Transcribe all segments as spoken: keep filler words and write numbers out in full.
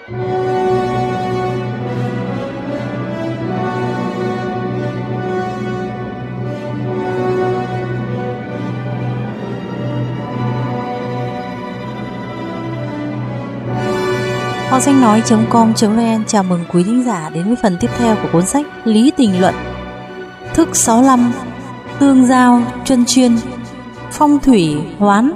Kho sách nói chấm com chấm vn chào mừng quý thính giả đến với phần tiếp theo của cuốn sách Lý Tình Luận. Thức sáu mươi lăm. Tương giao chuyên chuyên. Phong thủy hoán.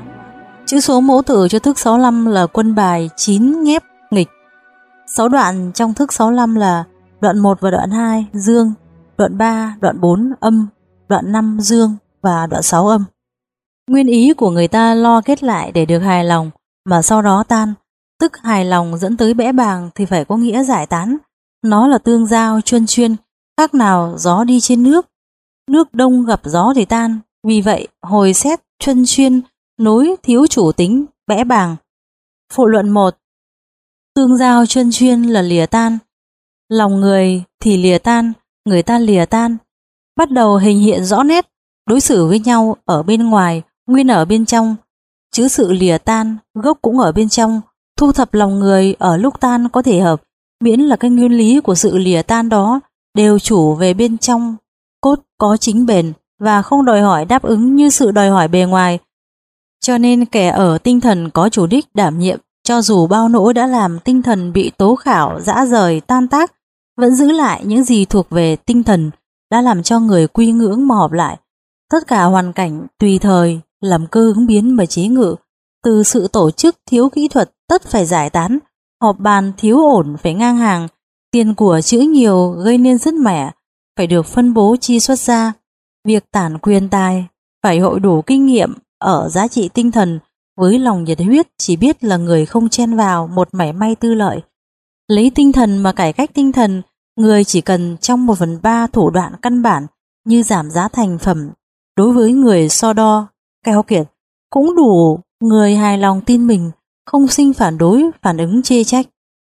Chữ số mẫu tử cho thức sáu mươi lăm là quân bài chín nghép nghịch. Sáu đoạn trong thức sáu mươi lăm là đoạn một và đoạn hai dương, đoạn ba, đoạn bốn âm, đoạn năm dương và đoạn sáu âm. Nguyên ý của người ta lo kết lại để được hài lòng mà sau đó tan, tức hài lòng dẫn tới bẽ bàng thì phải có nghĩa giải tán. Nó là tương giao chuyên chuyên, khác nào gió đi trên nước. Nước đông gặp gió thì tan, vì vậy hồi xét chuyên chuyên nối thiếu chủ tính, bẽ bàng. Phụ luận một. Tương giao chuyên chuyên là lìa tan. Lòng người thì lìa tan, người ta lìa tan. Bắt đầu hình hiện rõ nét, đối xử với nhau ở bên ngoài, nguyên ở bên trong. Chứ sự lìa tan, gốc cũng ở bên trong. Thu thập lòng người ở lúc tan có thể hợp, miễn là cái nguyên lý của sự lìa tan đó đều chủ về bên trong, cốt có chính bền và không đòi hỏi đáp ứng như sự đòi hỏi bề ngoài. Cho nên kẻ ở tinh thần có chủ đích đảm nhiệm, cho dù bao nỗi đã làm tinh thần bị tố khảo, dã rời, tan tác, vẫn giữ lại những gì thuộc về tinh thần đã làm cho người quy ngưỡng mà họp lại. Tất cả hoàn cảnh tùy thời làm cơ ứng biến mà chế ngự. Từ sự tổ chức thiếu kỹ thuật tất phải giải tán, họp bàn thiếu ổn phải ngang hàng, tiền của chữ nhiều gây nên sứt mẻ phải được phân bố chi xuất ra. Việc tản quyền tài phải hội đủ kinh nghiệm ở giá trị tinh thần với lòng nhiệt huyết, chỉ biết là người không chen vào một mảy may tư lợi. Lấy tinh thần mà cải cách tinh thần, người chỉ cần trong một phần ba thủ đoạn căn bản như giảm giá thành phẩm đối với người so đo, keo kiệt, cũng đủ người hài lòng tin mình, không sinh phản đối, phản ứng chê trách.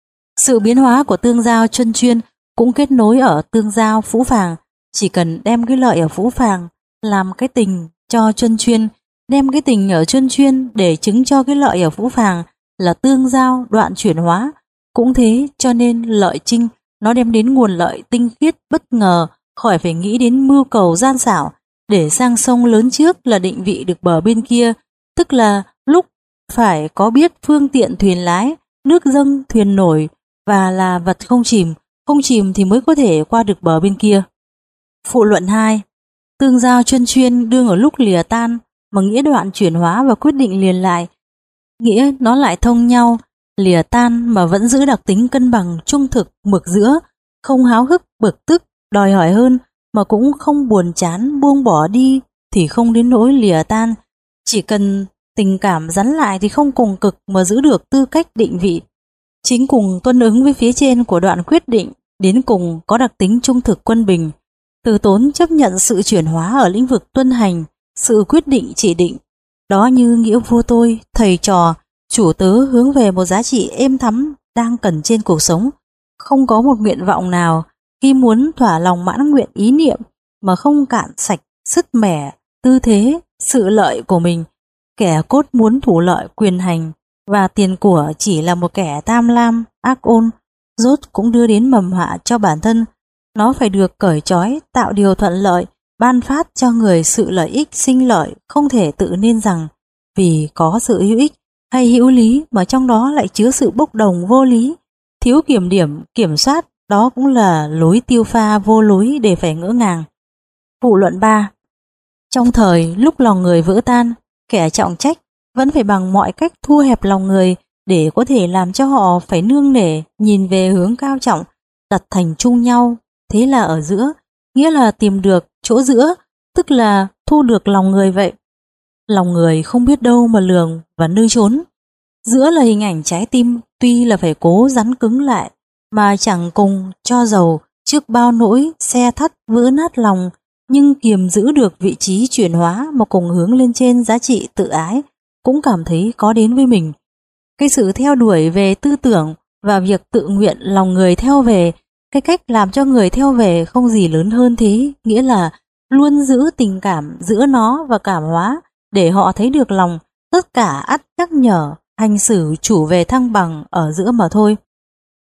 Sự biến hóa của tương giao chuyên chuyên cũng kết nối ở tương giao phũ phàng, chỉ cần đem cái lợi ở phũ phàng làm cái tình cho chuyên chuyên, đem cái tình ở chuyên chuyên để chứng cho cái lợi ở phũ phàng là tương giao đoạn chuyển hóa. Cũng thế, cho nên lợi trinh nó đem đến nguồn lợi tinh khiết bất ngờ, khỏi phải nghĩ đến mưu cầu gian xảo để sang sông lớn trước là định vị được bờ bên kia, tức là lúc phải có biết phương tiện thuyền lái, nước dâng thuyền nổi và là vật không chìm, không chìm thì mới có thể qua được bờ bên kia. Phụ luận hai. Tương giao chuyên chuyên đương ở lúc lìa tan mà nghĩa đoạn chuyển hóa và quyết định liền lại, nghĩa nó lại thông nhau, lìa tan mà vẫn giữ đặc tính cân bằng trung thực mực giữa, không háo hức bực tức đòi hỏi hơn mà cũng không buồn chán buông bỏ đi thì không đến nỗi lìa tan. Chỉ cần tình cảm rắn lại thì không cùng cực mà giữ được tư cách định vị. Chính cùng tuân ứng với phía trên của đoạn quyết định, đến cùng có đặc tính trung thực quân bình. Từ tốn chấp nhận sự chuyển hóa ở lĩnh vực tuân hành, sự quyết định chỉ định. Đó như nghĩa vua tôi, thầy trò, chủ tớ hướng về một giá trị êm thắm đang cần trên cuộc sống. Không có một nguyện vọng nào khi muốn thỏa lòng mãn nguyện ý niệm mà không cạn sạch sứt mẻ, tư thế, sự lợi của mình. Kẻ cốt muốn thủ lợi quyền hành và tiền của chỉ là một kẻ tham lam, ác ôn, rốt cũng đưa đến mầm họa cho bản thân. Nó phải được cởi trói, tạo điều thuận lợi, ban phát cho người sự lợi ích sinh lợi, không thể tự nên rằng vì có sự hữu ích hay hữu lý mà trong đó lại chứa sự bốc đồng vô lý, thiếu kiểm điểm, kiểm soát, đó cũng là lối tiêu pha vô lối để phải ngỡ ngàng. Phụ luận ba. Trong thời lúc lòng người vỡ tan, kẻ trọng trách vẫn phải bằng mọi cách thu hẹp lòng người để có thể làm cho họ phải nương nể, nhìn về hướng cao trọng, đặt thành chung nhau. Thế là ở giữa, nghĩa là tìm được chỗ giữa, tức là thu được lòng người vậy. Lòng người không biết đâu mà lường và nơi trốn. Giữa là hình ảnh trái tim, tuy là phải cố rắn cứng lại, mà chẳng cùng cho dầu trước bao nỗi xe thắt vỡ nát lòng, nhưng kiềm giữ được vị trí chuyển hóa mà cùng hướng lên trên giá trị tự ái, cũng cảm thấy có đến với mình. Cái sự theo đuổi về tư tưởng và việc tự nguyện lòng người theo về, cái cách làm cho người theo về không gì lớn hơn thế, nghĩa là luôn giữ tình cảm giữa nó và cảm hóa để họ thấy được lòng, tất cả ắt nhắc nhở, hành xử chủ về thăng bằng ở giữa mà thôi.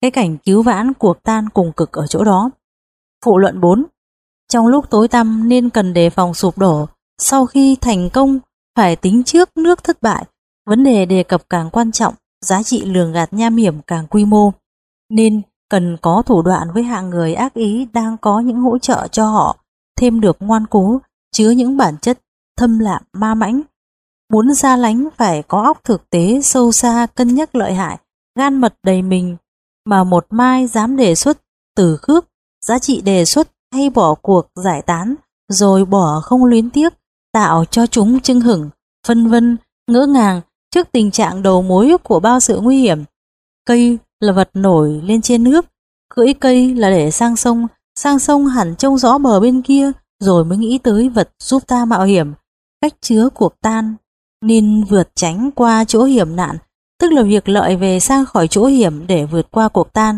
cái cảnh cứu vãn cuộc tan cùng cực ở chỗ đó. Phụ luận bốn. Trong lúc tối tăm nên cần đề phòng sụp đổ, sau khi thành công phải tính trước nước thất bại. Vấn đề đề cập càng quan trọng, giá trị lường gạt nham hiểm càng quy mô, nên cần có thủ đoạn với hạng người ác ý đang có những hỗ trợ cho họ thêm được ngoan cố, chứa những bản chất thâm lạm ma mãnh. Muốn xa lánh phải có óc thực tế sâu xa, cân nhắc lợi hại, gan mật đầy mình, mà một mai dám đề xuất từ khước, giá trị đề xuất hay bỏ cuộc giải tán, rồi bỏ không luyến tiếc, tạo cho chúng chưng hửng, phân vân, ngỡ ngàng trước tình trạng đầu mối của bao sự nguy hiểm. Cây là vật nổi lên trên nước, cưỡi cây là để sang sông, sang sông hẳn trông rõ bờ bên kia, rồi mới nghĩ tới vật giúp ta mạo hiểm, cách chứa cuộc tan, nên vượt tránh qua chỗ hiểm nạn, tức là việc lợi về sang khỏi chỗ hiểm để vượt qua cuộc tan.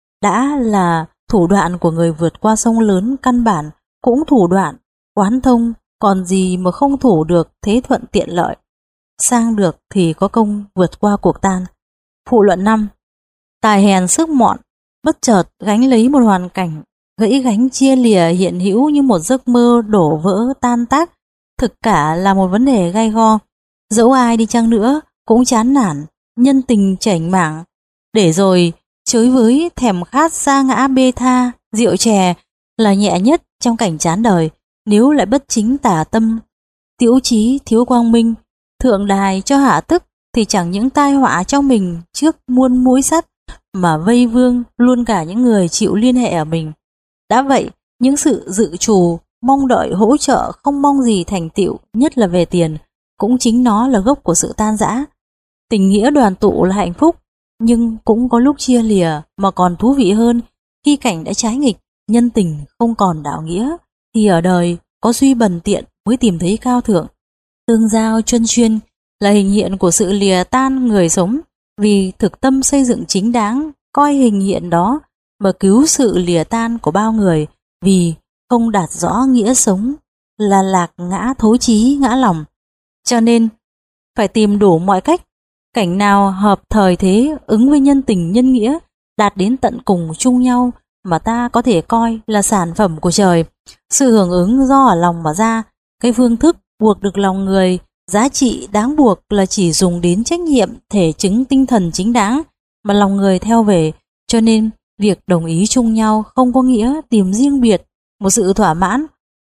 Đã là thủ đoạn của người vượt qua sông lớn căn bản, cũng thủ đoạn, quán thông, còn gì mà không thủ được thế thuận tiện lợi. Sang được thì có công vượt qua cuộc tan. Phụ luận năm. Tài hèn sức mọn, bất chợt gánh lấy một hoàn cảnh, gãy gánh chia lìa hiện hữu như một giấc mơ đổ vỡ tan tác, thực cả là một vấn đề gai go. Dẫu ai đi chăng nữa cũng chán nản, nhân tình chảnh mảng, để rồi chới với thèm khát sa ngã bê tha, rượu chè là nhẹ nhất trong cảnh chán đời. Nếu lại bất chính tả tâm, tiểu trí thiếu quang minh, thượng đài cho hạ tức, thì chẳng những tai họa cho mình trước muôn mối sắt, mà vây vương luôn cả những người chịu liên hệ ở mình. Đã vậy, những sự dự trù, mong đợi hỗ trợ không mong gì thành tựu, nhất là về tiền, cũng chính nó là gốc của sự tan rã. Tình nghĩa đoàn tụ là hạnh phúc, nhưng cũng có lúc chia lìa mà còn thú vị hơn. Khi cảnh đã trái nghịch, nhân tình không còn đạo nghĩa, thì ở đời có duy bần tiện mới tìm thấy cao thượng. Tương giao chuyên chuyên là hình hiện của sự lìa tan người sống, vì thực tâm xây dựng chính đáng, coi hình hiện đó mà cứu sự lìa tan của bao người, vì không đạt rõ nghĩa sống là lạc ngã thối chí ngã lòng. Cho nên phải tìm đủ mọi cách, cảnh nào hợp thời thế, ứng với nhân tình nhân nghĩa, đạt đến tận cùng chung nhau, mà ta có thể coi là sản phẩm của trời. Sự hưởng ứng do ở lòng mà ra, cái phương thức buộc được lòng người, giá trị đáng buộc là chỉ dùng đến trách nhiệm thể chứng tinh thần chính đáng mà lòng người theo về. Cho nên việc đồng ý chung nhau không có nghĩa tìm riêng biệt một sự thỏa mãn.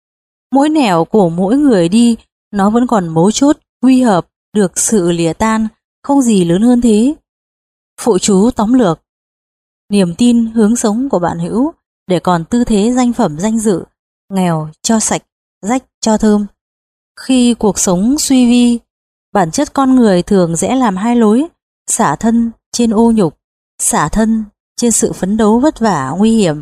Mỗi nẻo của mỗi người đi, nó vẫn còn mấu chốt quy hợp được sự lìa tan, không gì lớn hơn thế. Phụ chú tóm lược: niềm tin hướng sống của bạn hữu để còn tư thế danh phẩm danh dự, nghèo cho sạch, rách cho thơm. Khi cuộc sống suy vi, bản chất con người thường dễ làm hai lối: xả thân trên ô nhục, xả thân trên sự phấn đấu vất vả nguy hiểm.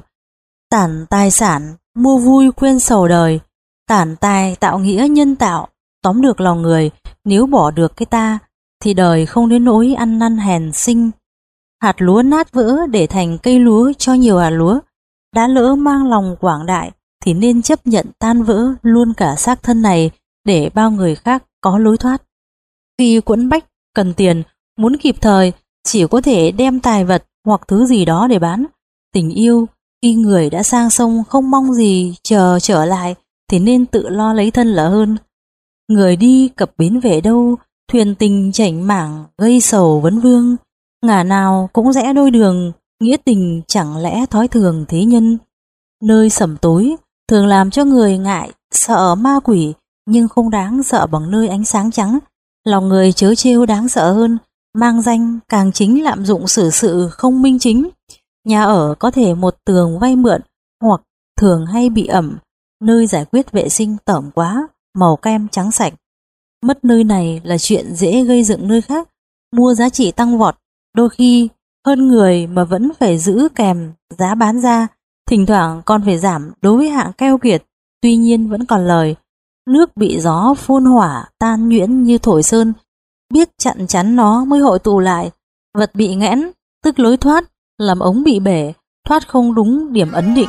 Tản tài sản mua vui quên sầu đời, tản tài tạo nghĩa nhân tạo. Tóm được lòng người, nếu bỏ được cái ta thì đời không đến nỗi ăn năn hèn sinh. Hạt lúa nát vỡ để thành cây lúa cho nhiều hạt lúa. Đã lỡ mang lòng quảng đại thì nên chấp nhận tan vỡ luôn cả xác thân này để bao người khác có lối thoát. Khi quẫn bách cần tiền, muốn kịp thời, chỉ có thể đem tài vật hoặc thứ gì đó để bán. Tình yêu, khi người đã sang sông không mong gì chờ trở lại thì nên tự lo lấy thân là hơn. Người đi cập bến về đâu, thuyền tình chảnh mảng gây sầu vấn vương. Ngả nào cũng rẽ đôi đường, nghĩa tình chẳng lẽ thói thường thế nhân. Nơi sầm tối thường làm cho người ngại, sợ ma quỷ, nhưng không đáng sợ bằng nơi ánh sáng trắng. Lòng người chớ trêu đáng sợ hơn, mang danh càng chính lạm dụng xử sự không minh chính. Nhà ở có thể một tường vay mượn, hoặc thường hay bị ẩm, nơi giải quyết vệ sinh tởm quá, màu kem trắng sạch. Mất nơi này là chuyện dễ gây dựng nơi khác, mua giá trị tăng vọt, đôi khi hơn người mà vẫn phải giữ kèm giá bán ra, thỉnh thoảng còn phải giảm đối với hạng keo kiệt, tuy nhiên vẫn còn lời. Nước bị gió phun hỏa tan nhuyễn như thổi sơn, biết chặn chắn nó mới hội tụ lại. Vật bị nghẽn tức lối thoát, làm ống bị bể, thoát không đúng điểm ấn định.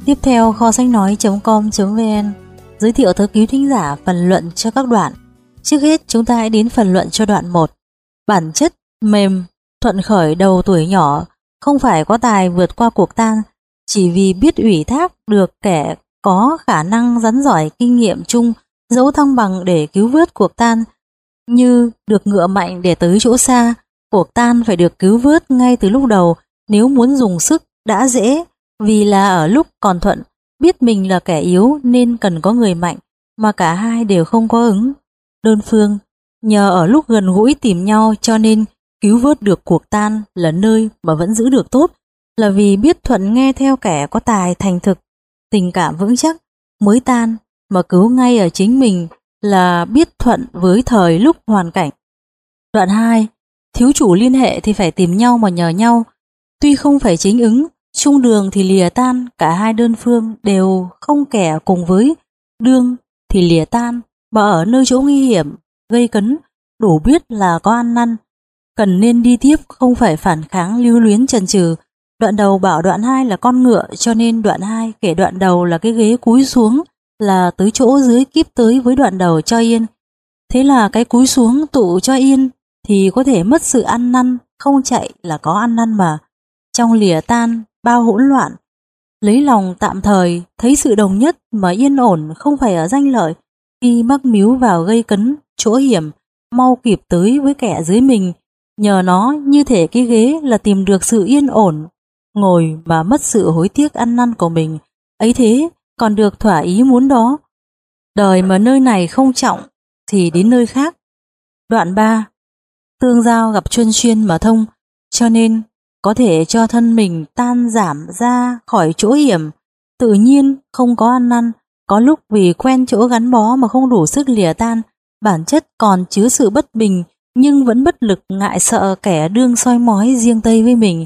Tiếp theo, kho sách nói chấm com chấm vn giới thiệu tới quý thính giả phần luận cho các đoạn. Trước hết, chúng ta hãy đến phần luận cho đoạn một. Bản chất mềm, thuận khởi đầu tuổi nhỏ, không phải có tài vượt qua cuộc tan, chỉ vì biết ủy thác được kẻ có khả năng rắn giỏi kinh nghiệm chung, dẫu thăng bằng để cứu vớt cuộc tan. Như được ngựa mạnh để tới chỗ xa, cuộc tan phải được cứu vớt ngay từ lúc đầu, nếu muốn dùng sức đã dễ, vì là ở lúc còn thuận, biết mình là kẻ yếu nên cần có người mạnh, mà cả hai đều không có ứng. Đơn phương, nhờ ở lúc gần gũi tìm nhau cho nên cứu vớt được cuộc tan là nơi mà vẫn giữ được tốt, là vì biết thuận nghe theo kẻ có tài thành thực, tình cảm vững chắc, mới tan, mà cứu ngay ở chính mình là biết thuận với thời lúc hoàn cảnh. Đoạn hai, thiếu chủ liên hệ thì phải tìm nhau mà nhờ nhau, tuy không phải chính ứng, chung đường thì lìa tan, cả hai đơn phương đều không kẻ cùng với, đương thì lìa tan, mà ở nơi chỗ nguy hiểm, gây cấn, đủ biết là có ăn năn, cần nên đi tiếp, không phải phản kháng lưu luyến chần chừ. Đoạn đầu bảo đoạn hai là con ngựa, cho nên đoạn hai kể đoạn đầu là cái ghế cúi xuống, là tới chỗ dưới kíp tới với đoạn đầu cho yên. Thế là cái cúi xuống tụ cho yên thì có thể mất sự ăn năn, không chạy là có ăn năn mà. Trong lìa tan bao hỗn loạn, lấy lòng tạm thời, thấy sự đồng nhất mà yên ổn, không phải ở danh lợi, khi mắc míu vào gây cấn chỗ hiểm, mau kịp tới với kẻ dưới mình, nhờ nó như thể cái ghế là tìm được sự yên ổn, ngồi mà mất sự hối tiếc ăn năn của mình, ấy thế còn được thỏa ý muốn đó. Đời mà nơi này không trọng thì đến nơi khác. Đoạn ba, tương giao gặp chuyên chuyên mà thông, cho nên có thể cho thân mình tan giảm ra khỏi chỗ hiểm, tự nhiên không có ăn năn, có lúc vì quen chỗ gắn bó mà không đủ sức lìa tan, bản chất còn chứa sự bất bình, nhưng vẫn bất lực ngại sợ kẻ đương soi mói riêng tây với mình.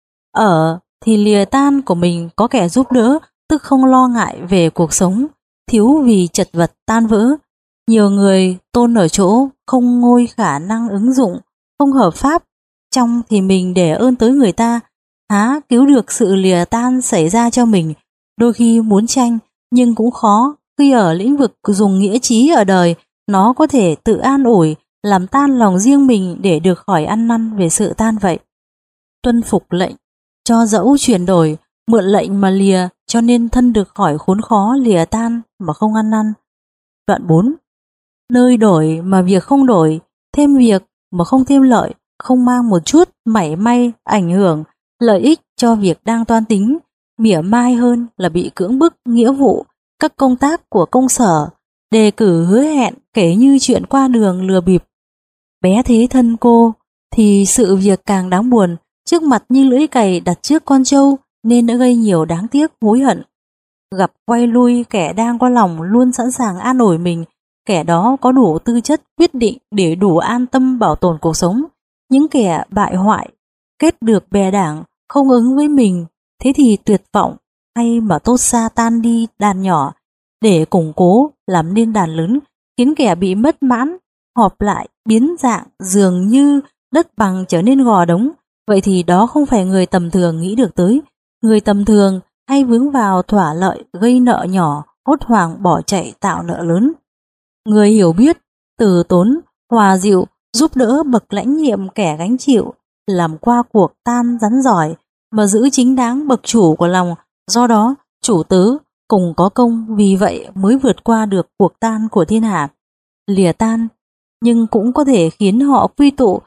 Ở thì lìa tan của mình có kẻ giúp đỡ, tức không lo ngại về cuộc sống, thiếu vì chật vật tan vỡ. Nhiều người tôn ở chỗ không ngôi khả năng ứng dụng, không hợp pháp, trong thì mình để ơn tới người ta, há cứu được sự lìa tan xảy ra cho mình. Đôi khi muốn tranh, nhưng cũng khó, khi ở lĩnh vực dùng nghĩa trí ở đời, nó có thể tự an ủi, làm tan lòng riêng mình để được khỏi ăn năn về sự tan vậy. Tuân phục lệnh, cho dẫu chuyển đổi, mượn lệnh mà lìa, cho nên thân được khỏi khốn khó lìa tan mà không ăn năn. Đoạn bốn, nơi đổi mà việc không đổi, thêm việc mà không thêm lợi, không mang một chút mảy may ảnh hưởng lợi ích cho việc đang toan tính, mỉa mai hơn là bị cưỡng bức nghĩa vụ, các công tác của công sở, đề cử hứa hẹn kể như chuyện qua đường lừa bịp. Bé thế thân cô thì sự việc càng đáng buồn, trước mặt như lưỡi cày đặt trước con trâu nên đã gây nhiều đáng tiếc hối hận. Gặp quay lui kẻ đang có lòng luôn sẵn sàng an ủi mình, kẻ đó có đủ tư chất quyết định để đủ an tâm bảo tồn cuộc sống. Những kẻ bại hoại kết được bè đảng không ứng với mình, thế thì tuyệt vọng, hay mà tốt xa tan đi đàn nhỏ để củng cố làm nên đàn lớn, khiến kẻ bị mất mãn họp lại biến dạng, dường như đất bằng trở nên gò đống. Vậy thì đó không phải người tầm thường nghĩ được tới. Người tầm thường hay vướng vào thỏa lợi gây nợ nhỏ, hốt hoảng bỏ chạy tạo nợ lớn. Người hiểu biết, từ tốn, hòa dịu, giúp đỡ bậc lãnh nhiệm kẻ gánh chịu, làm qua cuộc tan rắn giỏi, mà giữ chính đáng bậc chủ của lòng. Do đó, chủ tớ cùng có công, vì vậy mới vượt qua được cuộc tan của thiên hạ. Lìa tan, nhưng cũng có thể khiến họ quy tụ,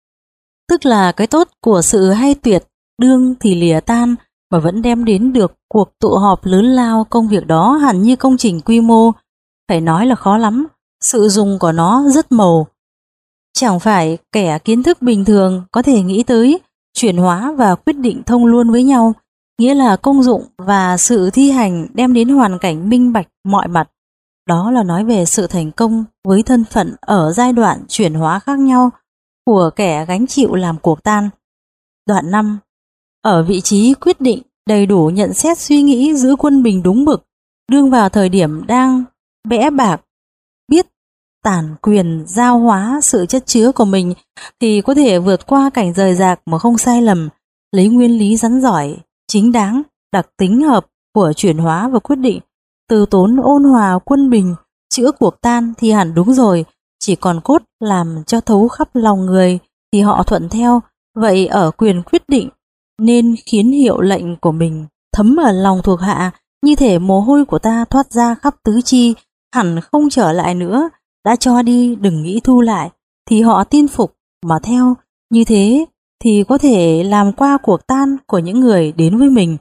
tức là cái tốt của sự hay tuyệt, đương thì lìa tan, mà vẫn đem đến được cuộc tụ họp lớn lao. Công việc đó hẳn như công trình quy mô, phải nói là khó lắm, sự dùng của nó rất màu. Chẳng phải kẻ kiến thức bình thường có thể nghĩ tới chuyển hóa và quyết định thông luôn với nhau, nghĩa là công dụng và sự thi hành đem đến hoàn cảnh minh bạch mọi mặt. Đó là nói về sự thành công với thân phận ở giai đoạn chuyển hóa khác nhau của kẻ gánh chịu làm cuộc tan. Đoạn năm, ở vị trí quyết định đầy đủ nhận xét suy nghĩ giữ quân bình đúng mực, đương vào thời điểm đang bẽ bạc, biết tản quyền giao hóa sự chất chứa của mình, thì có thể vượt qua cảnh rời rạc mà không sai lầm, lấy nguyên lý rắn giỏi, chính đáng, đặc tính hợp của chuyển hóa và quyết định. Từ tốn ôn hòa quân bình, chữa cuộc tan thì hẳn đúng rồi, chỉ còn cốt làm cho thấu khắp lòng người thì họ thuận theo. Vậy ở quyền quyết định nên khiến hiệu lệnh của mình thấm ở lòng thuộc hạ, như thể mồ hôi của ta thoát ra khắp tứ chi, hẳn không trở lại nữa, đã cho đi đừng nghĩ thu lại, thì họ tin phục mà theo. Như thế thì có thể làm qua cuộc tan của những người đến với mình.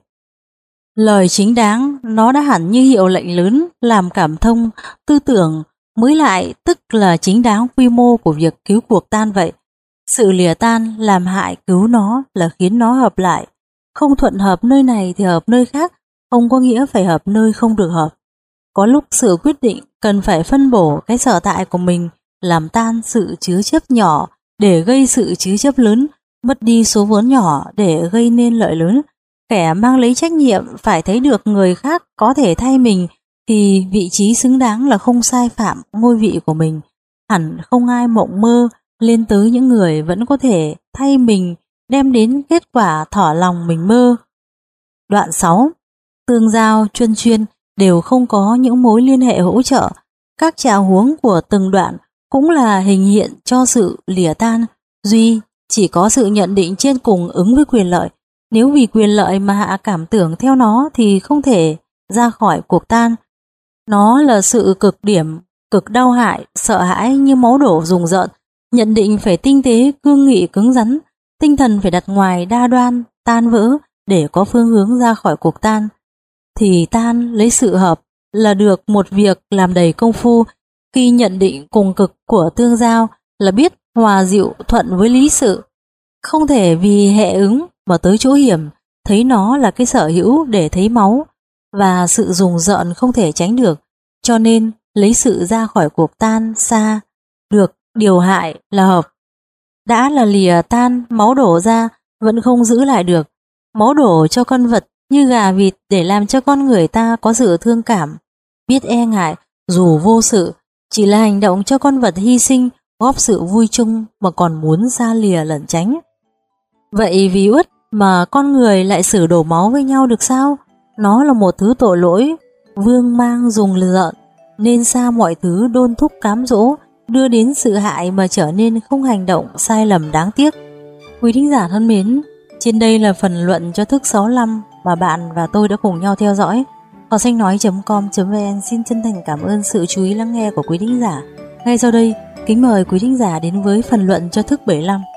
Lời chính đáng nó đã hẳn như hiệu lệnh lớn làm cảm thông tư tưởng, mới lại tức là chính đáng quy mô của việc cứu cuộc tan vậy. Sự lìa tan làm hại cứu nó là khiến nó hợp lại, không thuận hợp nơi này thì hợp nơi khác, không có nghĩa phải hợp nơi không được hợp. Có lúc sự quyết định cần phải phân bổ cái sở tại của mình, làm tan sự chứa chấp nhỏ để gây sự chứa chấp lớn, mất đi số vốn nhỏ để gây nên lợi lớn. Kẻ mang lấy trách nhiệm phải thấy được người khác có thể thay mình thì vị trí xứng đáng là không sai phạm ngôi vị của mình. Hẳn không ai mộng mơ lên tới những người vẫn có thể thay mình đem đến kết quả thỏa lòng mình mơ. Đoạn sáu. Tương giao, chuyên chuyên đều không có những mối liên hệ hỗ trợ. Các trạng huống của từng đoạn cũng là hình hiện cho sự lìa tan. Duy chỉ có sự nhận định trên cùng ứng với quyền lợi. Nếu vì quyền lợi mà hạ cảm tưởng theo nó thì không thể ra khỏi cuộc tan. Nó là sự cực điểm, cực đau hại, sợ hãi như máu đổ rùng rợn. Nhận định phải tinh tế, cương nghị, cứng rắn. Tinh thần phải đặt ngoài đa đoan, tan vỡ để có phương hướng ra khỏi cuộc tan. Thì tan lấy sự hợp là được một việc làm đầy công phu. Khi nhận định cùng cực của tương giao là biết hòa dịu thuận với lý sự. Không thể vì hệ ứng mà tới chỗ hiểm, thấy nó là cái sở hữu để thấy máu, và sự rùng rợn không thể tránh được, cho nên lấy sự ra khỏi cuộc tan xa, được điều hại là hợp. Đã là lìa tan, máu đổ ra vẫn không giữ lại được. Máu đổ cho con vật như gà vịt để làm cho con người ta có sự thương cảm, biết e ngại dù vô sự, chỉ là hành động cho con vật hy sinh góp sự vui chung mà còn muốn xa lìa lẩn tránh. Vậy vì uất mà con người lại xử đổ máu với nhau được sao? Nó là một thứ tội lỗi, vương mang dùng lợn, nên xa mọi thứ đôn thúc cám dỗ, đưa đến sự hại mà trở nên không hành động sai lầm đáng tiếc. Quý thính giả thân mến, trên đây là phần luận cho thức sáu mươi lăm mà bạn và tôi đã cùng nhau theo dõi. Cỏ xanh nói chấm com chấm vn xin chân thành cảm ơn sự chú ý lắng nghe của quý thính giả. Ngay sau đây, kính mời quý thính giả đến với phần luận cho thức bảy mươi lăm.